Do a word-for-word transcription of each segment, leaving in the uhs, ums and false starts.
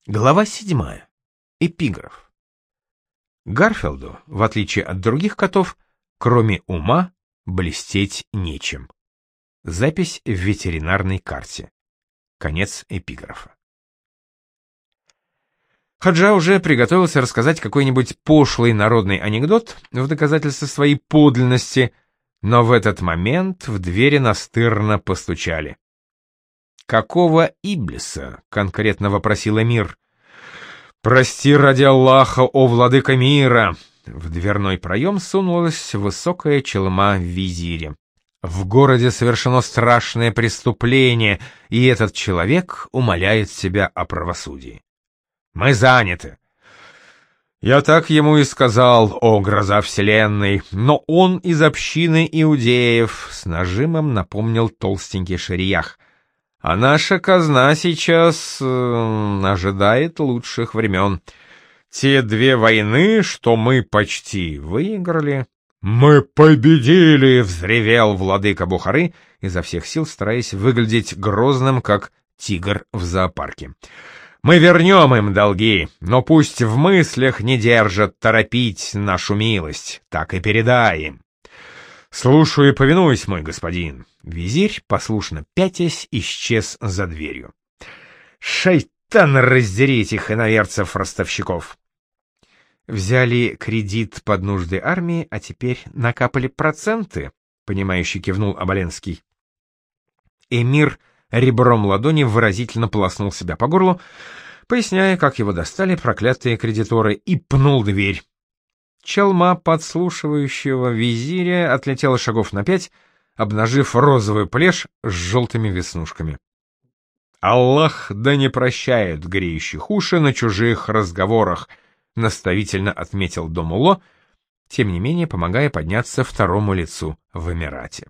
Глава седьмая. Эпиграф. Гарфилду, в отличие от других котов, кроме ума, блестеть нечем. Запись в ветеринарной карте. Конец эпиграфа. Хаджа уже приготовился рассказать какой-нибудь пошлый народный анекдот в доказательство своей подлинности, но в этот момент в двери настырно постучали. «Какого Иблиса?» — конкретно вопросил эмир. «Прости ради Аллаха, о владыка мира!» В дверной проем сунулась высокая челма в визире. В городе совершено страшное преступление, и этот человек умоляет себя о правосудии. «Мы заняты!» «Я так ему и сказал, о гроза вселенной, но он из общины иудеев», — с нажимом напомнил толстенький шариях. «А наша казна сейчас э, ожидает лучших времен. Те две войны, что мы почти выиграли...» «Мы победили!» — взревел владыка Бухары, изо всех сил стараясь выглядеть грозным, как тигр в зоопарке. «Мы вернем им долги, но пусть в мыслях не держат торопить нашу милость, так и передай им». «Слушаю и повинуюсь, мой господин». Визирь, послушно пятясь, исчез за дверью. «Шайтан, раздери этих иноверцев-ростовщиков!» «Взяли кредит под нужды армии, а теперь накапали проценты», — понимающе кивнул Оболенский. Эмир ребром ладони выразительно полоснул себя по горлу, поясняя, как его достали проклятые кредиторы, и пнул дверь. Челма подслушивающего визиря отлетела шагов на пять, обнажив розовую плешь с желтыми веснушками. «Аллах да не прощает греющих уши на чужих разговорах», — наставительно отметил Домулло, тем не менее помогая подняться второму лицу в Эмирате.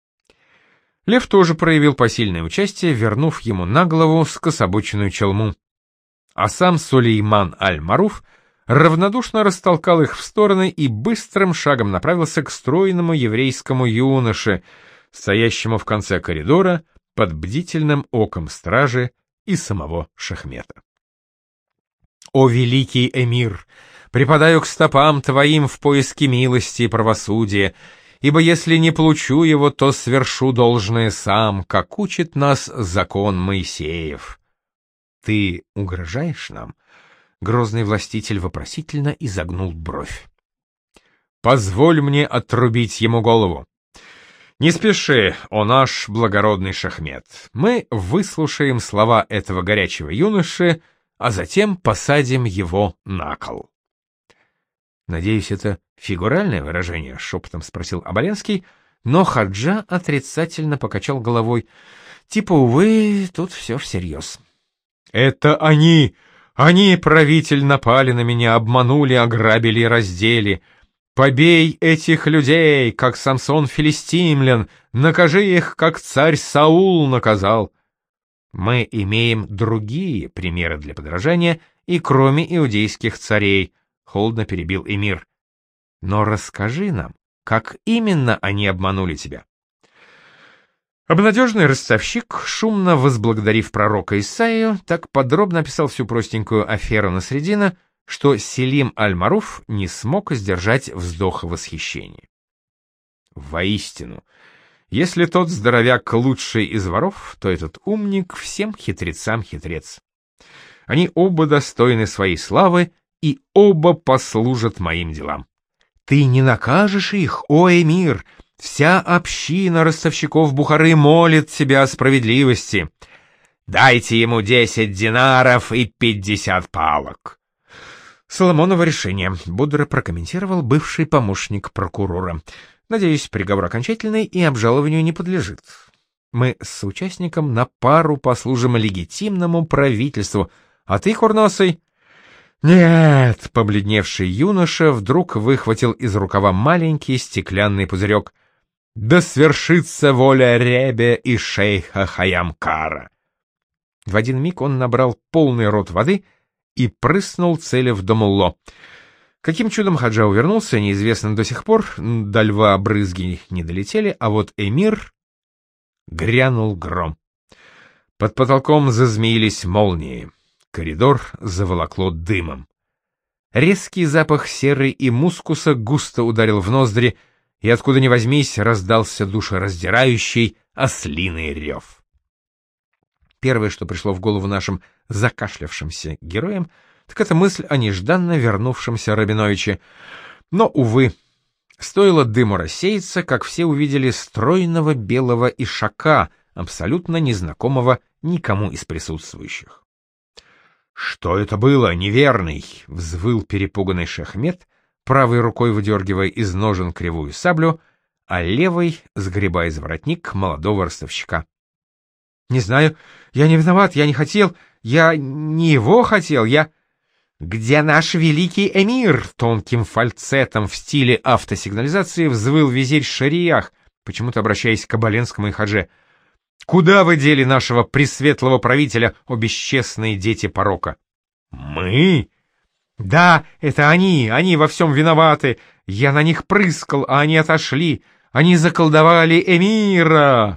Лев тоже проявил посильное участие, вернув ему на голову скособоченную челму. А сам Сулейман аль-Маруф равнодушно растолкал их в стороны и быстрым шагом направился к стройному еврейскому юноше, стоящему в конце коридора под бдительным оком стражи и самого Шахмета. «О великий эмир, припадаю к стопам твоим в поиске милости и правосудия, ибо если не получу его, то свершу должное сам, как учит нас закон Моисеев». «Ты угрожаешь нам?» Грозный властитель вопросительно изогнул бровь. «Позволь мне отрубить ему голову». «Не спеши, о наш благородный Шахмет. Мы выслушаем слова этого горячего юноши, а затем посадим его на кол». «Надеюсь, это фигуральное выражение?» — шепотом спросил Оболенский, но Хаджа отрицательно покачал головой. Типа, увы, тут все всерьез. «Это они! Они, правитель, напали на меня, обманули, ограбили и раздели. Побей этих людей, как Самсон филистимлян, накажи их, как царь Саул наказал». «Мы имеем другие примеры для подражания, и кроме иудейских царей», — холодно перебил эмир. «Но расскажи нам, как именно они обманули тебя». Обнадеженный ростовщик, шумно возблагодарив пророка Исаию, так подробно описал всю простенькую аферу Насреддина, что Селим аль-Маруф не смог сдержать вздоха восхищения. Воистину, если тот здоровяк лучший из воров, то этот умник всем хитрецам хитрец. Они оба достойны своей славы, и оба послужат моим делам. Ты не накажешь их, о эмир! Вся община ростовщиков Бухары молит тебя о справедливости. Дайте ему десять динаров и пятьдесят палок». «Соломоново решение», — бодро прокомментировал бывший помощник прокурора. «Надеюсь, приговор окончательный и обжалованию не подлежит. Мы с соучастником на пару послужим легитимному правительству, а ты, курносый...» «Нет», — побледневший юноша вдруг выхватил из рукава маленький стеклянный пузырек. «Да свершится воля Ребе и шейха Хаямкара». В один миг он набрал полный рот воды и прыснул, целя в Домулло. Каким чудом Хаджа увернулся, неизвестно до сих пор, до льва брызги не долетели, а вот эмир... Грянул гром. Под потолком зазмеились молнии. Коридор заволокло дымом. Резкий запах серы и мускуса густо ударил в ноздри, и откуда ни возьмись раздался душераздирающий ослиный рев. Первое, что пришло в голову нашим закашлявшимся героям, так это мысль о нежданно вернувшемся Рабиновиче. Но, увы, стоило дыму рассеяться, как все увидели стройного белого ишака, абсолютно незнакомого никому из присутствующих. «Что это было, неверный?» — взвыл перепуганный Шахмет, правой рукой выдергивая из ножен кривую саблю, а левой сгребая из воротник молодого ростовщика. «Не знаю, я не виноват, я не хотел, я не его хотел, я...» «Где наш великий эмир?» — тонким фальцетом в стиле автосигнализации взвыл визирь Шариях, почему-то обращаясь к Оболенскому и Хадже. «Куда вы дели нашего пресветлого правителя, о бесчестные дети порока?» «Мы?» «Да, это они, они во всем виноваты. Я на них прыскал, а они отошли. Они заколдовали эмира!»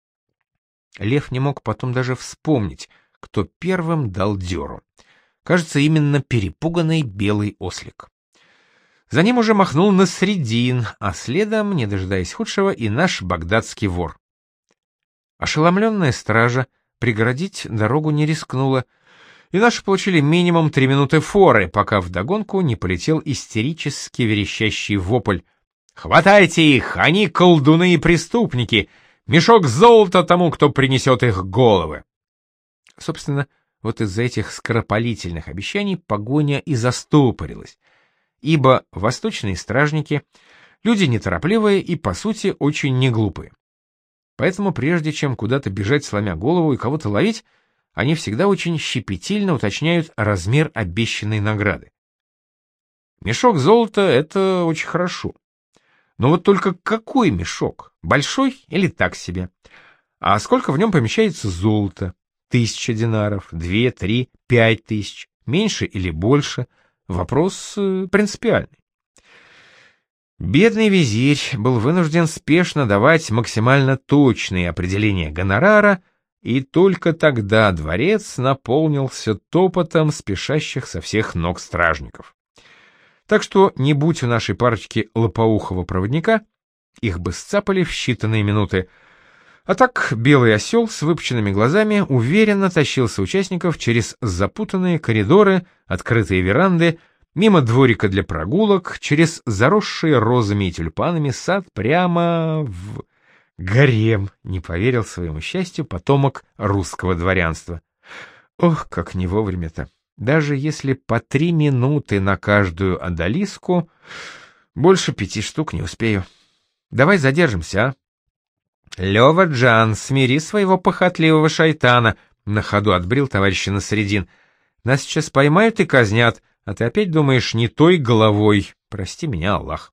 Лев не мог потом даже вспомнить, кто первым дал дёру. Кажется, именно перепуганный белый ослик. За ним уже махнул Насреддин, а следом, не дожидаясь худшего, и наш багдадский вор. Ошеломленная стража преградить дорогу не рискнула, и наши получили минимум три минуты форы, пока вдогонку не полетел истерически верещащий вопль. «Хватайте их! Они колдуны и преступники! Мешок золота тому, кто принесет их головы!» Собственно, вот из-за этих скоропалительных обещаний погоня и застопорилась, ибо восточные стражники — люди неторопливые и, по сути, очень неглупые. Поэтому прежде чем куда-то бежать, сломя голову, и кого-то ловить, они всегда очень щепетильно уточняют размер обещанной награды. Мешок золота — это очень хорошо. Но вот только какой мешок? Большой или так себе? А сколько в нем помещается золота? Тысяча динаров, две, три, пять тысяч, меньше или больше? Вопрос э, принципиальный. Бедный визирь был вынужден спешно давать максимально точные определения гонорара, и только тогда дворец наполнился топотом спешащих со всех ног стражников. Так что, не будь у нашей парочки лопоухого проводника, их бы сцапали в считанные минуты. А так белый осел с выпученными глазами уверенно тащил соучастников через запутанные коридоры, открытые веранды, мимо дворика для прогулок, через заросшие розами и тюльпанами сад прямо в гарем, не поверил своему счастью потомок русского дворянства. Ох, как не вовремя-то. Даже если по три минуты на каждую одолиску, больше пяти штук не успею. Давай задержимся, а? Лёва-Джан, смири своего похотливого шайтана, на ходу отбрил товарища Насреддин. Нас сейчас поймают и казнят, а ты опять думаешь не той головой. Прости меня, Аллах.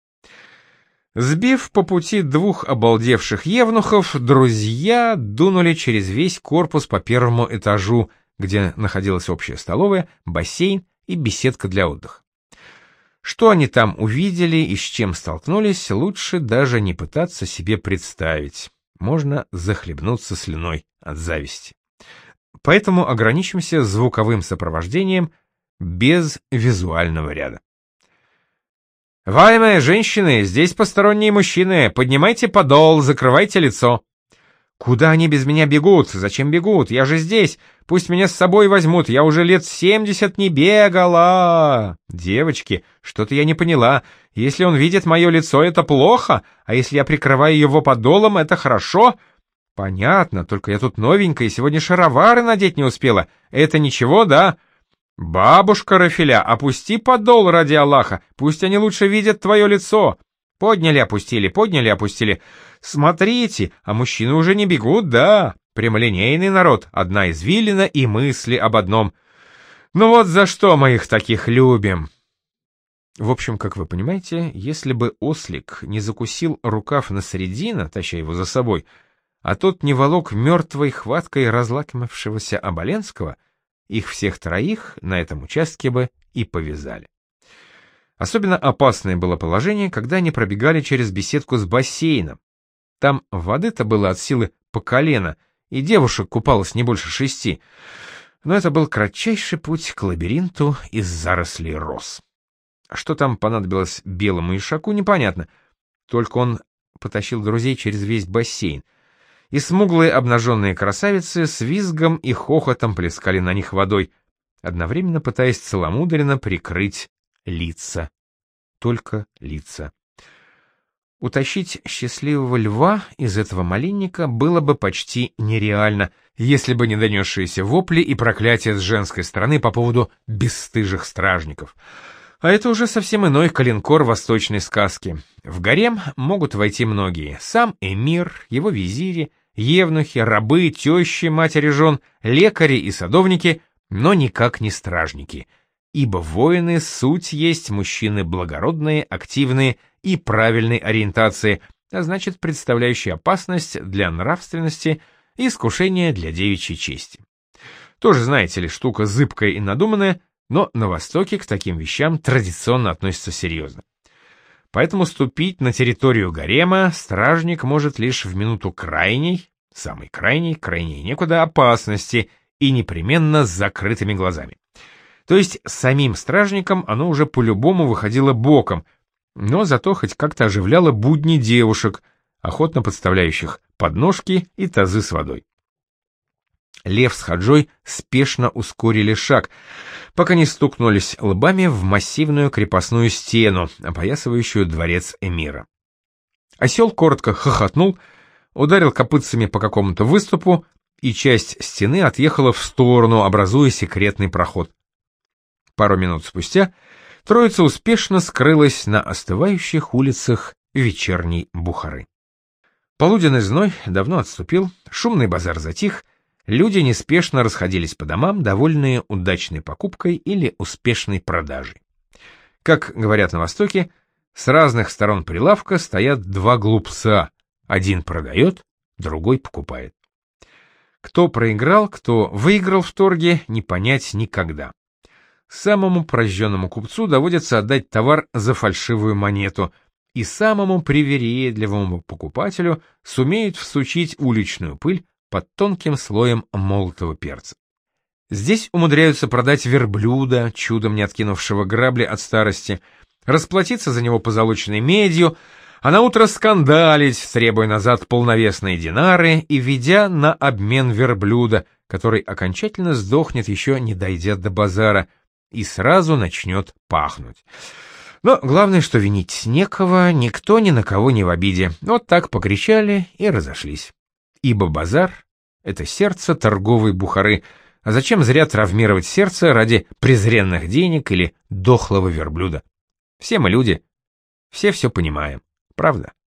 Сбив по пути двух обалдевших евнухов, друзья дунули через весь корпус по первому этажу, где находилась общая столовая, бассейн и беседка для отдыха. Что они там увидели и с чем столкнулись, лучше даже не пытаться себе представить. Можно захлебнуться слюной от зависти. Поэтому ограничимся звуковым сопровождением без визуального ряда. «Ваемые женщины, здесь посторонние мужчины, поднимайте подол, закрывайте лицо». «Куда они без меня бегут? Зачем бегут? Я же здесь. Пусть меня с собой возьмут, я уже лет семьдесят не бегала». «Девочки, что-то я не поняла. Если он видит мое лицо, это плохо, а если я прикрываю его подолом, это хорошо?» «Понятно, только я тут новенькая, и сегодня шаровары надеть не успела. Это ничего, да?» «Бабушка Рафиля, опусти подол ради Аллаха, пусть они лучше видят твое лицо». «Подняли, опустили, подняли, опустили. Смотрите, а мужчины уже не бегут, да. Прямолинейный народ, одна извилина и мысли об одном. Ну вот за что мы их таких любим». В общем, как вы понимаете, если бы ослик не закусил рукав Насреддина, таща его за собой, а тот не волок мертвой хваткой разлакомившегося Оболенского, их всех троих на этом участке бы и повязали. Особенно опасное было положение, когда они пробегали через беседку с бассейном. Там воды-то было от силы по колено, и девушек купалось не больше шести. Но это был кратчайший путь к лабиринту из зарослей роз. А что там понадобилось белому ишаку, непонятно. Только он потащил друзей через весь бассейн. И смуглые обнаженные красавицы с визгом и хохотом плескали на них водой, одновременно пытаясь целомудренно прикрыть лица. Только лица. Утащить счастливого льва из этого малинника было бы почти нереально, если бы не донесшиеся вопли и проклятия с женской стороны по поводу бесстыжих стражников. А это уже совсем иной калинкор восточной сказки. В гарем могут войти многие. Сам эмир, его визири, евнухи, рабы, тещи, матери жен, лекари и садовники, но никак не стражники. Ибо воины суть есть мужчины благородные, активные и правильной ориентации, а значит представляющие опасность для нравственности и искушение для девичьей чести. Тоже, знаете ли, штука зыбкая и надуманная, но на Востоке к таким вещам традиционно относятся серьезно. Поэтому ступить на территорию гарема стражник может лишь в минуту крайней, самой крайней, крайней некуда опасности и непременно с закрытыми глазами. То есть самим стражникам оно уже по-любому выходило боком, но зато хоть как-то оживляло будни девушек, охотно подставляющих подножки и тазы с водой. Лев с Хаджой спешно ускорили шаг, пока не стукнулись лбами в массивную крепостную стену, опоясывающую дворец эмира. Осел коротко хохотнул, ударил копытцами по какому-то выступу, и часть стены отъехала в сторону, образуя секретный проход. Пару минут спустя троица успешно скрылась на остывающих улицах вечерней Бухары. Полуденный зной давно отступил, шумный базар затих, люди неспешно расходились по домам, довольные удачной покупкой или успешной продажей. Как говорят на Востоке, с разных сторон прилавка стоят два глупца, один продает, другой покупает. Кто проиграл, кто выиграл в торге, не понять никогда. Самому прожженному купцу доводится отдать товар за фальшивую монету, и самому привередливому покупателю сумеют всучить уличную пыль под тонким слоем молотого перца. Здесь умудряются продать верблюда, чудом не откинувшего грабли от старости, расплатиться за него позолоченной медью, а наутро скандалить, требуя назад полновесные динары и ведя на обмен верблюда, который окончательно сдохнет, еще не дойдя до базара, и сразу начнет пахнуть. Но главное, что винить некого, никто ни на кого не в обиде. Вот так покричали и разошлись. Ибо базар — это сердце торговой Бухары, а зачем зря травмировать сердце ради презренных денег или дохлого верблюда? Все мы люди, все все понимаем, правда?